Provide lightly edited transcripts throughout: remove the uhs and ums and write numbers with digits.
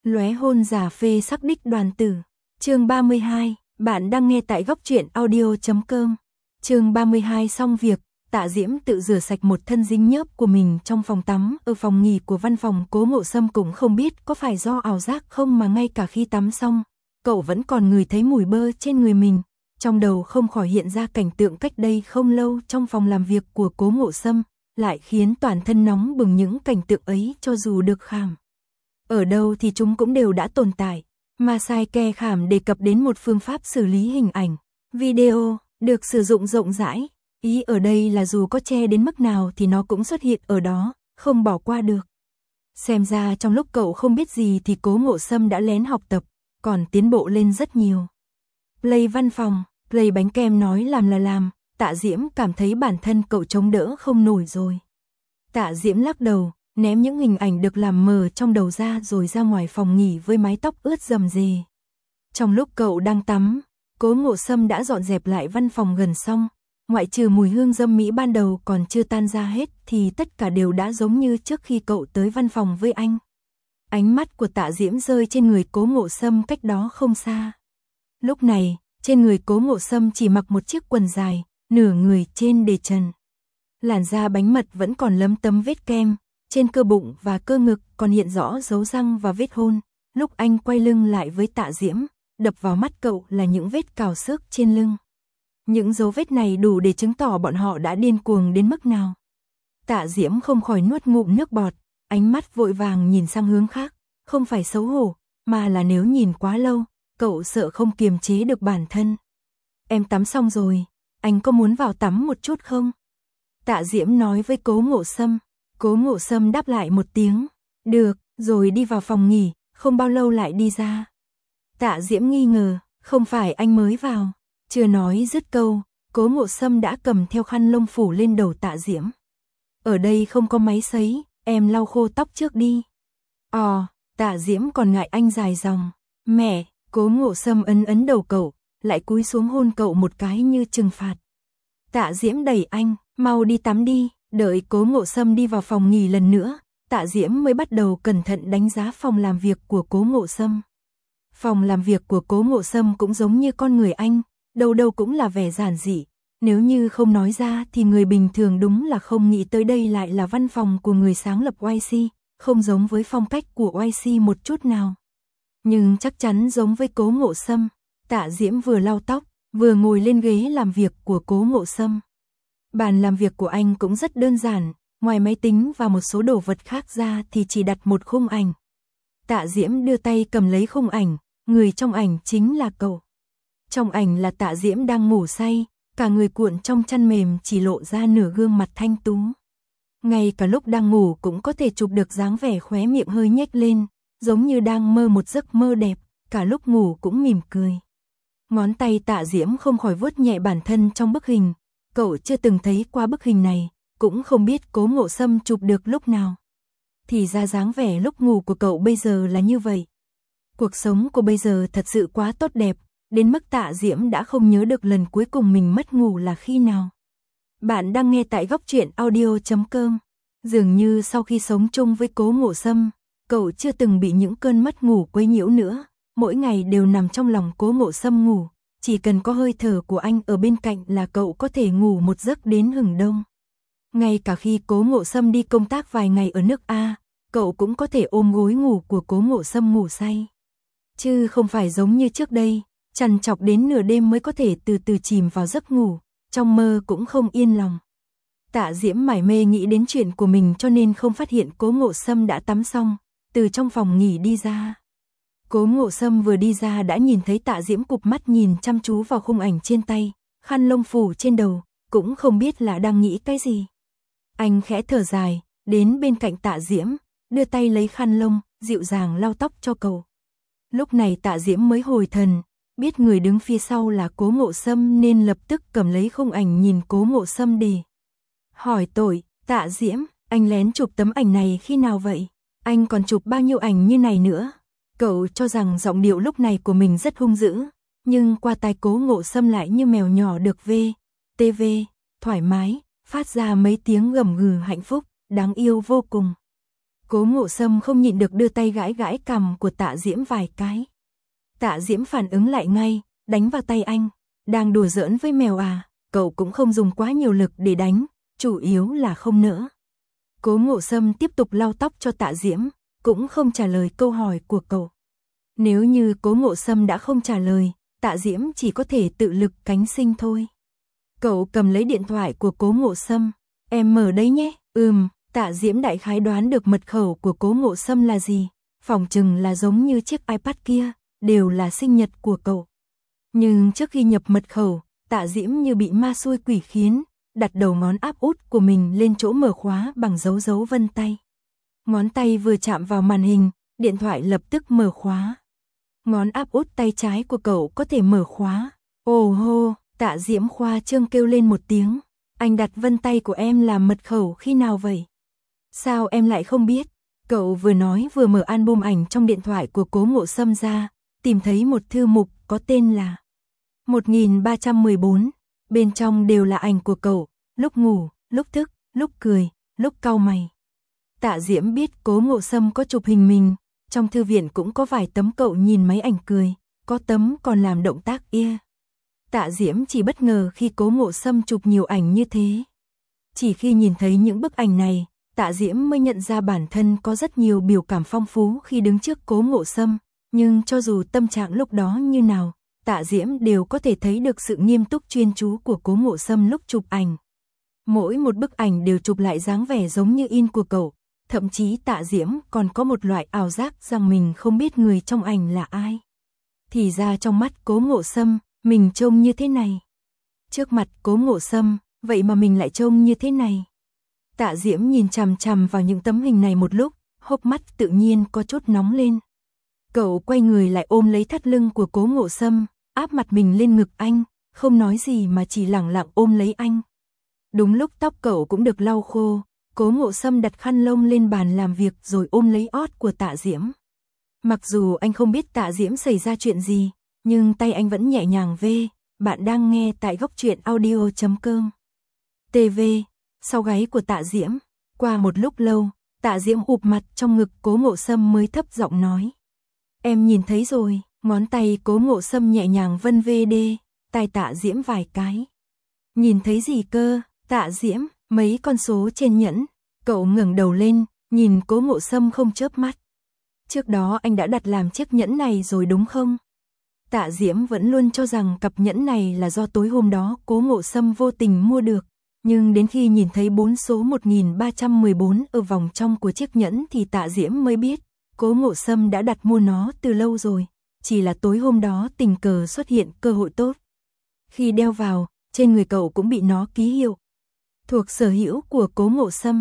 Lóe hôn giả phê sắc đích đoàn tử. Chương 32, bạn đang nghe tại góc truyện audio.com. Chương 32 xong việc, Tạ Diễm tự rửa sạch một thân dính nhớp của mình trong phòng tắm ở phòng nghỉ của văn phòng Cố Ngộ Sâm, cũng không biết có phải do ảo giác không mà ngay cả khi tắm xong, cậu vẫn còn ngửi thấy mùi bơ trên người mình. Trong đầu không khỏi hiện ra cảnh tượng cách đây không lâu trong phòng làm việc của Cố Ngộ Sâm, lại khiến toàn thân nóng bừng. Những cảnh tượng ấy cho dù được khảm ở đâu thì chúng cũng đều đã tồn tại. Mà sai kè khảm đề cập đến một phương pháp xử lý hình ảnh, video, được sử dụng rộng rãi. Ý ở đây là dù có che đến mức nào thì nó cũng xuất hiện ở đó, không bỏ qua được. Xem ra trong lúc cậu không biết gì thì Cố Ngộ Sâm đã lén học tập, còn tiến bộ lên rất nhiều. Play văn phòng, play bánh kem nói làm là làm, Tạ Diễm cảm thấy bản thân cậu chống đỡ không nổi rồi. Tạ Diễm lắc đầu, ném những hình ảnh được làm mờ trong đầu ra rồi ra ngoài phòng nghỉ với mái tóc ướt rầm rề. Trong lúc cậu đang tắm, Cố Ngộ Sâm đã dọn dẹp lại văn phòng gần xong, ngoại trừ mùi hương dâm mỹ ban đầu còn chưa tan ra hết thì tất cả đều đã giống như trước khi cậu tới văn phòng với anh. Ánh mắt của Tạ Diễm rơi trên người Cố Ngộ Sâm cách đó không xa. Lúc này, trên người Cố Ngộ Sâm chỉ mặc một chiếc quần dài, nửa người trên để trần. Làn da bánh mật vẫn còn lấm tấm vết kem, trên cơ bụng và cơ ngực còn hiện rõ dấu răng và vết hôn. Lúc anh quay lưng lại với Tạ Diễm, đập vào mắt cậu là những vết cào xước trên lưng. Những dấu vết này đủ để chứng tỏ bọn họ đã điên cuồng đến mức nào. Tạ Diễm không khỏi nuốt ngụm nước bọt, ánh mắt vội vàng nhìn sang hướng khác, không phải xấu hổ, mà là nếu nhìn quá lâu, cậu sợ không kiềm chế được bản thân. Em tắm xong rồi, anh có muốn vào tắm một chút không? Tạ Diễm nói với Cố Ngộ Sâm. Cố Ngộ Sâm đáp lại một tiếng, được, rồi đi vào phòng nghỉ, không bao lâu lại đi ra. Tạ Diễm nghi ngờ, không phải anh mới vào. Chưa nói dứt câu, Cố Ngộ Sâm đã cầm theo khăn lông phủ lên đầu Tạ Diễm. Ở đây không có máy sấy, em lau khô tóc trước đi. Tạ Diễm còn ngại anh dài dòng. Mẹ, Cố Ngộ Sâm ấn đầu cậu, lại cúi xuống hôn cậu một cái như trừng phạt. Tạ Diễm đẩy anh, mau đi tắm đi. Đợi Cố Ngộ Sâm đi vào phòng nghỉ lần nữa, Tạ Diễm mới bắt đầu cẩn thận đánh giá phòng làm việc của Cố Ngộ Sâm. Phòng làm việc của Cố Ngộ Sâm cũng giống như con người anh, đâu đâu cũng là vẻ giản dị. Nếu như không nói ra thì người bình thường đúng là không nghĩ tới đây lại là văn phòng của người sáng lập YC, không giống với phong cách của YC một chút nào. Nhưng chắc chắn giống với Cố Ngộ Sâm. Tạ Diễm vừa lau tóc, vừa ngồi lên ghế làm việc của Cố Ngộ Sâm. Bàn làm việc của anh cũng rất đơn giản, ngoài máy tính và một số đồ vật khác ra thì chỉ đặt một khung ảnh. Tạ Diễm đưa tay cầm lấy khung ảnh, người trong ảnh chính là cậu. Trong ảnh là Tạ Diễm đang ngủ say, cả người cuộn trong chăn mềm chỉ lộ ra nửa gương mặt thanh tú. Ngay cả lúc đang ngủ cũng có thể chụp được dáng vẻ khóe miệng hơi nhếch lên, giống như đang mơ một giấc mơ đẹp, cả lúc ngủ cũng mỉm cười. Ngón tay Tạ Diễm không khỏi vuốt nhẹ bản thân trong bức hình. Cậu chưa từng thấy qua bức hình này, cũng không biết Cố Ngộ Sâm chụp được lúc nào. Thì ra dáng vẻ lúc ngủ của cậu bây giờ là như vậy. Cuộc sống của bây giờ thật sự quá tốt đẹp, đến mức Tạ Diễm đã không nhớ được lần cuối cùng mình mất ngủ là khi nào. Bạn đang nghe tại góc truyện audio.com. Dường như sau khi sống chung với Cố Ngộ Sâm, cậu chưa từng bị những cơn mất ngủ quấy nhiễu nữa, mỗi ngày đều nằm trong lòng Cố Ngộ Sâm ngủ. Chỉ cần có hơi thở của anh ở bên cạnh là cậu có thể ngủ một giấc đến hừng đông. Ngay cả khi Cố Ngộ Sâm đi công tác vài ngày ở nước A, cậu cũng có thể ôm gối ngủ của Cố Ngộ Sâm ngủ say. Chứ không phải giống như trước đây, trằn trọc đến nửa đêm mới có thể từ từ chìm vào giấc ngủ, trong mơ cũng không yên lòng. Tạ Diễm mải mê nghĩ đến chuyện của mình cho nên không phát hiện Cố Ngộ Sâm đã tắm xong, từ trong phòng nghỉ đi ra. Cố Ngộ Sâm vừa đi ra đã nhìn thấy Tạ Diễm cụp mắt nhìn chăm chú vào khung ảnh trên tay, khăn lông phủ trên đầu, cũng không biết là đang nghĩ cái gì. Anh khẽ thở dài, đến bên cạnh Tạ Diễm, đưa tay lấy khăn lông, dịu dàng lau tóc cho cậu. Lúc này Tạ Diễm mới hồi thần, biết người đứng phía sau là Cố Ngộ Sâm nên lập tức cầm lấy khung ảnh nhìn Cố Ngộ Sâm để hỏi tội. Tạ Diễm, anh lén chụp tấm ảnh này khi nào vậy? Anh còn chụp bao nhiêu ảnh như này nữa? Cậu cho rằng giọng điệu lúc này của mình rất hung dữ, nhưng qua tai Cố Ngộ Sâm lại như mèo nhỏ được TV, thoải mái, phát ra mấy tiếng gầm gừ hạnh phúc, đáng yêu vô cùng. Cố Ngộ Sâm không nhịn được đưa tay gãi gãi cằm của Tạ Diễm vài cái. Tạ Diễm phản ứng lại ngay, đánh vào tay anh. Đang đùa giỡn với mèo à, cậu cũng không dùng quá nhiều lực để đánh, chủ yếu là không nỡ. Cố Ngộ Sâm tiếp tục lau tóc cho Tạ Diễm, cũng không trả lời câu hỏi của cậu. Nếu như Cố Ngộ Sâm đã không trả lời, Tạ Diễm chỉ có thể tự lực cánh sinh thôi. Cậu cầm lấy điện thoại của Cố Ngộ Sâm. Em mở đấy nhé. Tạ Diễm đại khái đoán được mật khẩu của Cố Ngộ Sâm là gì. Phỏng chừng là giống như chiếc iPad kia, đều là sinh nhật của cậu. Nhưng trước khi nhập mật khẩu, Tạ Diễm như bị ma xui quỷ khiến, đặt đầu ngón áp út của mình lên chỗ mở khóa bằng dấu vân tay. Ngón tay vừa chạm vào màn hình, điện thoại lập tức mở khóa. Ngón áp út tay trái của cậu có thể mở khóa. Ồ hô, Tạ Diễm khoa trương kêu lên một tiếng. Anh đặt vân tay của em làm mật khẩu khi nào vậy? Sao em lại không biết? Cậu vừa nói vừa mở album ảnh trong điện thoại của Cố Ngộ Sâm ra, tìm thấy một thư mục có tên là 1314. Bên trong đều là ảnh của cậu, lúc ngủ, lúc thức, lúc cười, lúc cau mày. Tạ Diễm biết Cố Ngộ Sâm có chụp hình mình, trong thư viện cũng có vài tấm cậu nhìn máy ảnh cười, có tấm còn làm động tác ia. Tạ Diễm chỉ bất ngờ khi Cố Ngộ Sâm chụp nhiều ảnh như thế. Chỉ khi nhìn thấy những bức ảnh này, Tạ Diễm mới nhận ra bản thân có rất nhiều biểu cảm phong phú khi đứng trước Cố Ngộ Sâm, nhưng cho dù tâm trạng lúc đó như nào, Tạ Diễm đều có thể thấy được sự nghiêm túc chuyên chú của Cố Ngộ Sâm lúc chụp ảnh. Mỗi một bức ảnh đều chụp lại dáng vẻ giống như in của cậu, thậm chí Tạ Diễm còn có một loại ảo giác rằng mình không biết người trong ảnh là ai. Thì ra trong mắt Cố Ngộ Sâm, mình trông như thế này. Trước mặt Cố Ngộ Sâm, vậy mà mình lại trông như thế này. Tạ Diễm nhìn chằm chằm vào những tấm hình này một lúc, hốc mắt tự nhiên có chút nóng lên. Cậu quay người lại ôm lấy thắt lưng của Cố Ngộ Sâm, áp mặt mình lên ngực anh, không nói gì mà chỉ lẳng lặng ôm lấy anh. Đúng lúc tóc cậu cũng được lau khô, Cố Ngộ Sâm đặt khăn lông lên bàn làm việc rồi ôm lấy ót của Tạ Diễm. Mặc dù anh không biết Tạ Diễm xảy ra chuyện gì, nhưng tay anh vẫn nhẹ nhàng vê. Bạn đang nghe tại góc truyện audio.com. TV, sau gáy của Tạ Diễm. Qua một lúc lâu, Tạ Diễm ụp mặt trong ngực Cố Ngộ Sâm mới thấp giọng nói. Em nhìn thấy rồi, ngón tay Cố Ngộ Sâm nhẹ nhàng vân vê đê, tai Tạ Diễm vài cái. Nhìn thấy gì cơ, Tạ Diễm, mấy con số trên nhẫn. Cậu ngẩng đầu lên, nhìn Cố Ngộ Sâm không chớp mắt. Trước đó anh đã đặt làm chiếc nhẫn này rồi đúng không? Tạ Diễm vẫn luôn cho rằng cặp nhẫn này là do tối hôm đó Cố Ngộ Sâm vô tình mua được. Nhưng đến khi nhìn thấy 4 số 1314 ở vòng trong của chiếc nhẫn thì Tạ Diễm mới biết, Cố Ngộ Sâm đã đặt mua nó từ lâu rồi, chỉ là tối hôm đó tình cờ xuất hiện cơ hội tốt. Khi đeo vào, trên người cậu cũng bị nó ký hiệu. Thuộc sở hữu của Cố Ngộ Sâm.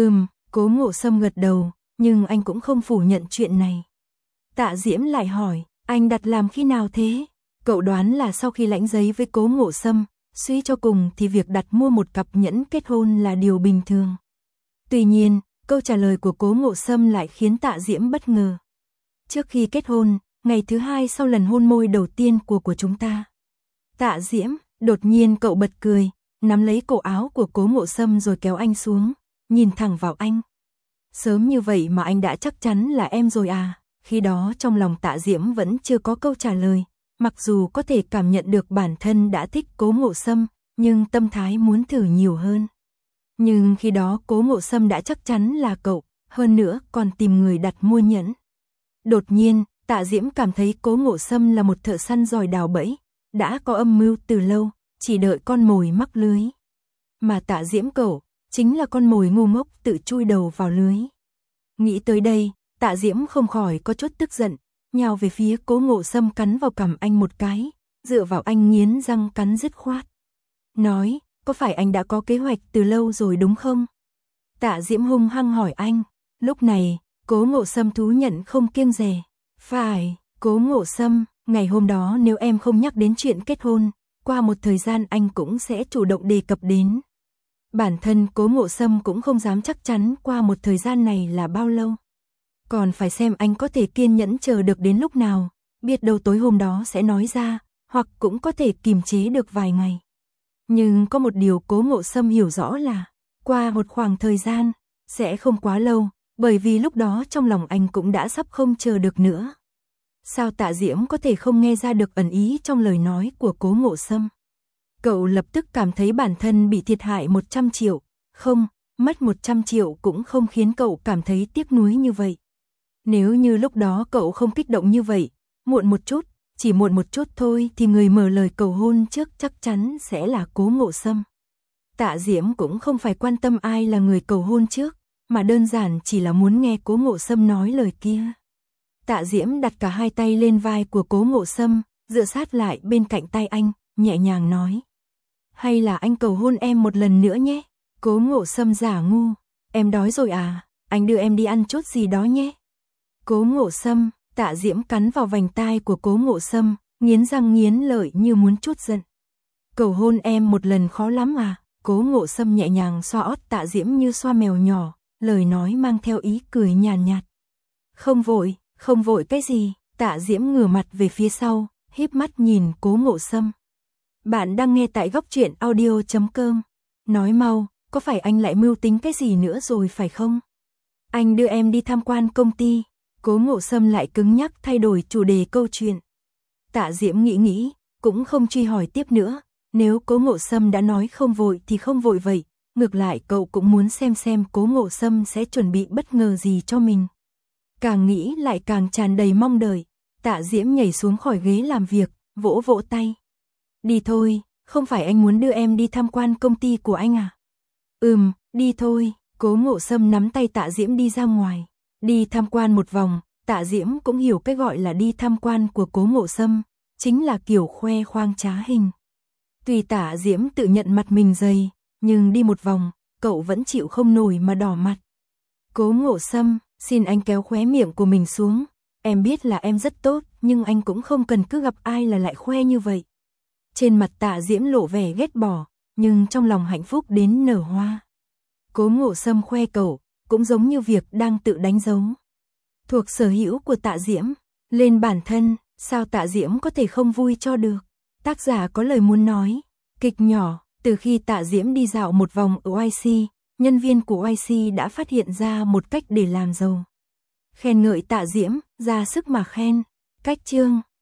Cố Ngộ Sâm gật đầu, nhưng anh cũng không phủ nhận chuyện này. Tạ Diễm lại hỏi, anh đặt làm khi nào thế? Cậu đoán là sau khi lãnh giấy với Cố Ngộ Sâm, suy cho cùng thì việc đặt mua một cặp nhẫn kết hôn là điều bình thường. Tuy nhiên, câu trả lời của Cố Ngộ Sâm lại khiến Tạ Diễm bất ngờ. Trước khi kết hôn, ngày thứ 2 sau lần hôn môi đầu tiên của chúng ta. Tạ Diễm, đột nhiên cậu bật cười, nắm lấy cổ áo của Cố Ngộ Sâm rồi kéo anh xuống, nhìn thẳng vào anh. Sớm như vậy mà anh đã chắc chắn là em rồi à? Khi đó trong lòng Tạ Diễm vẫn chưa có câu trả lời, mặc dù có thể cảm nhận được bản thân đã thích Cố Ngộ Sâm, nhưng tâm thái muốn thử nhiều hơn. Nhưng khi đó Cố Ngộ Sâm đã chắc chắn là cậu, hơn nữa còn tìm người đặt mua nhẫn. Đột nhiên, Tạ Diễm cảm thấy Cố Ngộ Sâm là một thợ săn giỏi đào bẫy, đã có âm mưu từ lâu, chỉ đợi con mồi mắc lưới. Mà Tạ Diễm cậu, chính là con mồi ngu ngốc tự chui đầu vào lưới. Nghĩ tới đây, Tạ Diễm không khỏi có chút tức giận, nhào về phía Cố Ngộ Sâm cắn vào cằm anh một cái, dựa vào anh nghiến răng cắn dứt khoát. Nói, có phải anh đã có kế hoạch từ lâu rồi đúng không? Tạ Diễm hung hăng hỏi anh. Lúc này, Cố Ngộ Sâm thú nhận không kiêng dè. Phải, Cố Ngộ Sâm, ngày hôm đó nếu em không nhắc đến chuyện kết hôn, qua một thời gian anh cũng sẽ chủ động đề cập đến. Bản thân Cố Ngộ Sâm cũng không dám chắc chắn qua một thời gian này là bao lâu. Còn phải xem anh có thể kiên nhẫn chờ được đến lúc nào, biết đâu tối hôm đó sẽ nói ra, hoặc cũng có thể kiềm chế được vài ngày. Nhưng có một điều Cố Ngộ Sâm hiểu rõ là, qua một khoảng thời gian, sẽ không quá lâu, Bởi vì lúc đó trong lòng anh cũng đã sắp không chờ được nữa. Sao Tạ Diễm có thể không nghe ra được ẩn ý trong lời nói của Cố Ngộ Sâm? Cậu lập tức cảm thấy bản thân bị thiệt hại 100 triệu. Không, mất 100 triệu cũng không khiến cậu cảm thấy tiếc nuối như vậy. Nếu như lúc đó cậu không kích động như vậy, muộn một chút, chỉ muộn một chút thôi thì người mở lời cầu hôn trước chắc chắn sẽ là Cố Ngộ Sâm. Tạ Diễm cũng không phải quan tâm ai là người cầu hôn trước, mà đơn giản chỉ là muốn nghe Cố Ngộ Sâm nói lời kia. Tạ Diễm đặt cả hai tay lên vai của Cố Ngộ Sâm, dựa sát lại bên cạnh tay anh, nhẹ nhàng nói. Hay là anh cầu hôn em một lần nữa nhé? Cố Ngộ Sâm giả ngu. Em đói rồi à? Anh đưa em đi ăn chút gì đó nhé. Cố Ngộ Sâm, Tạ Diễm cắn vào vành tai của Cố Ngộ Sâm, nghiến răng nghiến lợi như muốn trút giận. Cầu hôn em một lần khó lắm à? Cố Ngộ Sâm nhẹ nhàng xoa ót Tạ Diễm như xoa mèo nhỏ, lời nói mang theo ý cười nhàn nhạt. Không vội cái gì? Tạ Diễm ngửa mặt về phía sau, híp mắt nhìn Cố Ngộ Sâm. Bạn đang nghe tại góc truyện audio.com. Nói mau, có phải anh lại mưu tính cái gì nữa rồi phải không? Anh đưa em đi tham quan công ty. Cố Ngộ Sâm lại cứng nhắc thay đổi chủ đề câu chuyện. Tạ Diễm nghĩ, cũng không truy hỏi tiếp nữa. Nếu Cố Ngộ Sâm đã nói không vội thì không vội vậy. Ngược lại cậu cũng muốn xem Cố Ngộ Sâm sẽ chuẩn bị bất ngờ gì cho mình. Càng nghĩ lại càng tràn đầy mong đợi. Tạ Diễm nhảy xuống khỏi ghế làm việc, vỗ vỗ tay. Đi thôi, không phải anh muốn đưa em đi tham quan công ty của anh à? Đi thôi. Cố Ngộ Sâm nắm tay Tạ Diễm đi ra ngoài. Đi tham quan một vòng, Tạ Diễm cũng hiểu cái gọi là đi tham quan của Cố Ngộ Sâm, chính là kiểu khoe khoang trá hình. Tuy Tạ Diễm tự nhận mặt mình dày, nhưng đi một vòng, cậu vẫn chịu không nổi mà đỏ mặt. Cố Ngộ Sâm, xin anh kéo khóe miệng của mình xuống. Em biết là em rất tốt, nhưng anh cũng không cần cứ gặp ai là lại khoe như vậy. Trên mặt Tạ Diễm lộ vẻ ghét bỏ, nhưng trong lòng hạnh phúc đến nở hoa. Cố Ngộ Sâm khoe cậu, cũng giống như việc đang tự đánh dấu. Thuộc sở hữu của Tạ Diễm, lên bản thân, sao Tạ Diễm có thể không vui cho được. Tác giả có lời muốn nói, kịch nhỏ, từ khi Tạ Diễm đi dạo một vòng ở YC, nhân viên của YC đã phát hiện ra một cách để làm giàu. Khen ngợi Tạ Diễm, ra sức mà khen. Cách chương